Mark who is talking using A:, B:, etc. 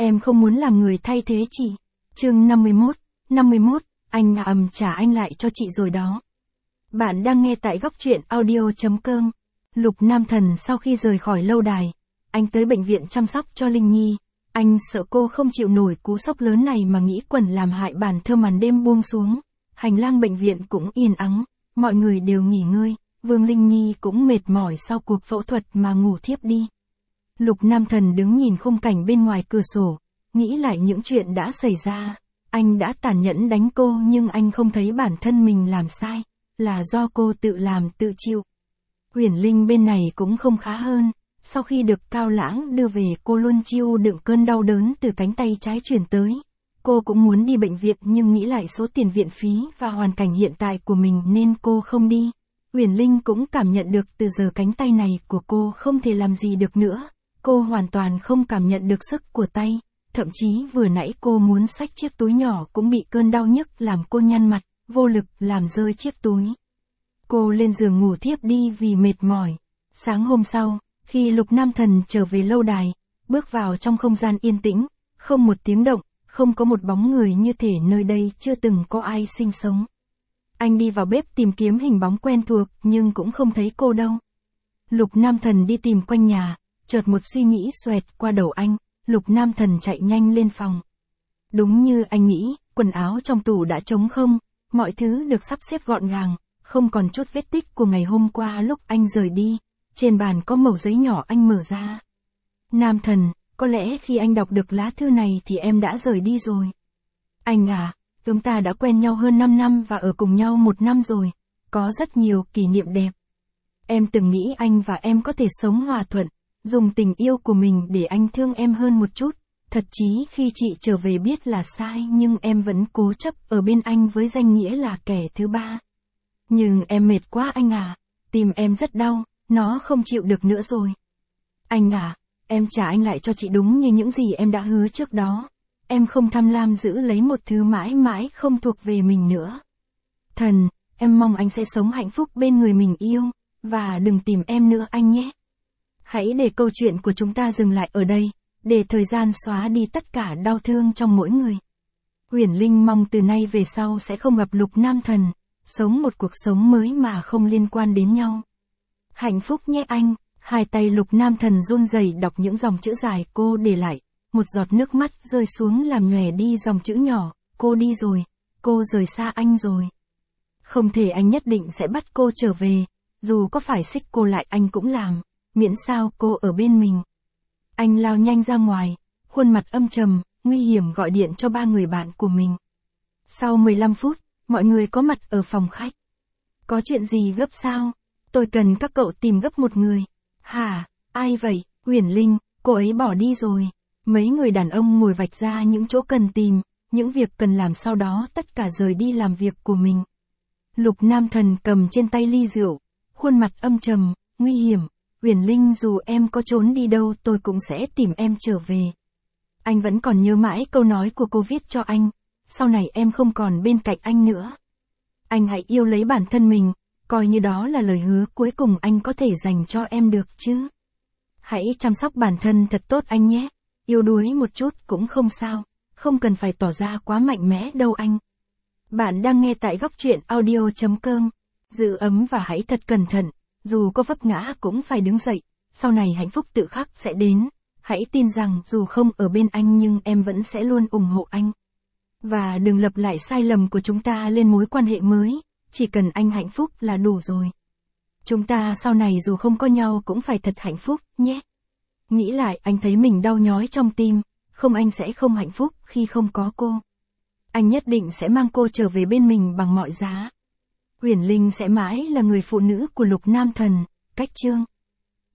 A: Em không muốn làm người thay thế chị. Chương 51, anh trả anh lại cho chị rồi đó. Bạn đang nghe tại góc truyện audio.com. Lục Nam Thần sau khi rời khỏi lâu đài, anh tới bệnh viện chăm sóc cho Linh Nhi. Anh sợ cô không chịu nổi cú sốc lớn này mà nghĩ quẩn làm hại bản thơ màn đêm buông xuống. Hành lang bệnh viện cũng yên ắng, mọi người đều nghỉ ngơi, Vương Linh Nhi cũng mệt mỏi sau cuộc phẫu thuật mà ngủ thiếp đi. Lục Nam Thần đứng nhìn khung cảnh bên ngoài cửa sổ, nghĩ lại những chuyện đã xảy ra. Anh đã tàn nhẫn đánh cô nhưng anh không thấy bản thân mình làm sai, là do cô tự làm tự chịu. Huyền Linh bên này cũng không khá hơn, sau khi được Cao Lãng đưa về cô luôn chịu đựng cơn đau đớn từ cánh tay trái chuyển tới. Cô cũng muốn đi bệnh viện nhưng nghĩ lại số tiền viện phí và hoàn cảnh hiện tại của mình nên cô không đi. Huyền Linh cũng cảm nhận được từ giờ cánh tay này của cô không thể làm gì được nữa. Cô hoàn toàn không cảm nhận được sức của tay, thậm chí vừa nãy cô muốn xách chiếc túi nhỏ cũng bị cơn đau nhức làm cô nhăn mặt, vô lực làm rơi chiếc túi. Cô lên giường ngủ thiếp đi vì mệt mỏi. Sáng hôm sau, khi Lục Nam Thần trở về lâu đài, bước vào trong không gian yên tĩnh, không một tiếng động, không có một bóng người, như thể nơi đây chưa từng có ai sinh sống. Anh đi vào bếp tìm kiếm hình bóng quen thuộc nhưng cũng không thấy cô đâu. Lục Nam Thần đi tìm quanh nhà, chợt một suy nghĩ xoẹt qua đầu anh, Lục Nam Thần chạy nhanh lên phòng. Đúng như anh nghĩ, quần áo trong tủ đã trống không, mọi thứ được sắp xếp gọn gàng, không còn chút vết tích của ngày hôm qua lúc anh rời đi. Trên bàn có mẩu giấy nhỏ, anh mở ra. Nam Thần, có lẽ khi anh đọc được lá thư này thì em đã rời đi rồi. Anh à, chúng ta đã quen nhau hơn 5 năm và ở cùng nhau 1 năm rồi, có rất nhiều kỷ niệm đẹp. Em từng nghĩ anh và em có thể sống hòa thuận, dùng tình yêu của mình để anh thương em hơn một chút. Thật chí khi chị trở về biết là sai nhưng em vẫn cố chấp ở bên anh với danh nghĩa là kẻ thứ ba. Nhưng em mệt quá anh à, tim em rất đau, nó không chịu được nữa rồi. Anh à, em trả anh lại cho chị đúng như những gì em đã hứa trước đó. Em không tham lam giữ lấy một thứ mãi mãi không thuộc về mình nữa. Thần, em mong anh sẽ sống hạnh phúc bên người mình yêu, và đừng tìm em nữa anh nhé. Hãy để câu chuyện của chúng ta dừng lại ở đây, để thời gian xóa đi tất cả đau thương trong mỗi người. Huyền Linh mong từ nay về sau sẽ không gặp Lục Nam Thần, sống một cuộc sống mới mà không liên quan đến nhau. Hạnh phúc nhé anh. Hai tay Lục Nam Thần run rẩy đọc những dòng chữ dài cô để lại, một giọt nước mắt rơi xuống làm nhòe đi dòng chữ nhỏ, cô đi rồi, cô rời xa anh rồi. Không thể, anh nhất định sẽ bắt cô trở về, dù có phải xích cô lại anh cũng làm, miễn sao cô ở bên mình. Anh lao nhanh ra ngoài, khuôn mặt âm trầm, nguy hiểm gọi điện cho 3 người bạn của mình. Sau 15 phút, mọi người có mặt ở phòng khách. Có chuyện gì gấp sao? Tôi cần các cậu tìm gấp một người. Hả, ai vậy? Huyền Linh, cô ấy bỏ đi rồi. Mấy người đàn ông ngồi vạch ra những chỗ cần tìm, những việc cần làm, sau đó tất cả rời đi làm việc của mình. Lục Nam Thần cầm trên tay ly rượu, khuôn mặt âm trầm, nguy hiểm. Huyền Linh, dù em có trốn đi đâu tôi cũng sẽ tìm em trở về. Anh vẫn còn nhớ mãi câu nói của cô viết cho anh, sau này em không còn bên cạnh anh nữa. Anh hãy yêu lấy bản thân mình, coi như đó là lời hứa cuối cùng anh có thể dành cho em được chứ. Hãy chăm sóc bản thân thật tốt anh nhé, yếu đuối một chút cũng không sao, không cần phải tỏ ra quá mạnh mẽ đâu anh. Bạn đang nghe tại góc truyện audio.com. Giữ ấm và hãy thật cẩn thận, dù có vấp ngã cũng phải đứng dậy, sau này hạnh phúc tự khắc sẽ đến. Hãy tin rằng dù không ở bên anh nhưng em vẫn sẽ luôn ủng hộ anh. Và đừng lặp lại sai lầm của chúng ta lên mối quan hệ mới, chỉ cần anh hạnh phúc là đủ rồi. Chúng ta sau này dù không có nhau cũng phải thật hạnh phúc, nhé. Nghĩ lại anh thấy mình đau nhói trong tim, không, anh sẽ không hạnh phúc khi không có cô. Anh nhất định sẽ mang cô trở về bên mình bằng mọi giá. Huyền Linh sẽ mãi là người phụ nữ của Lục Nam Thần. Cách chương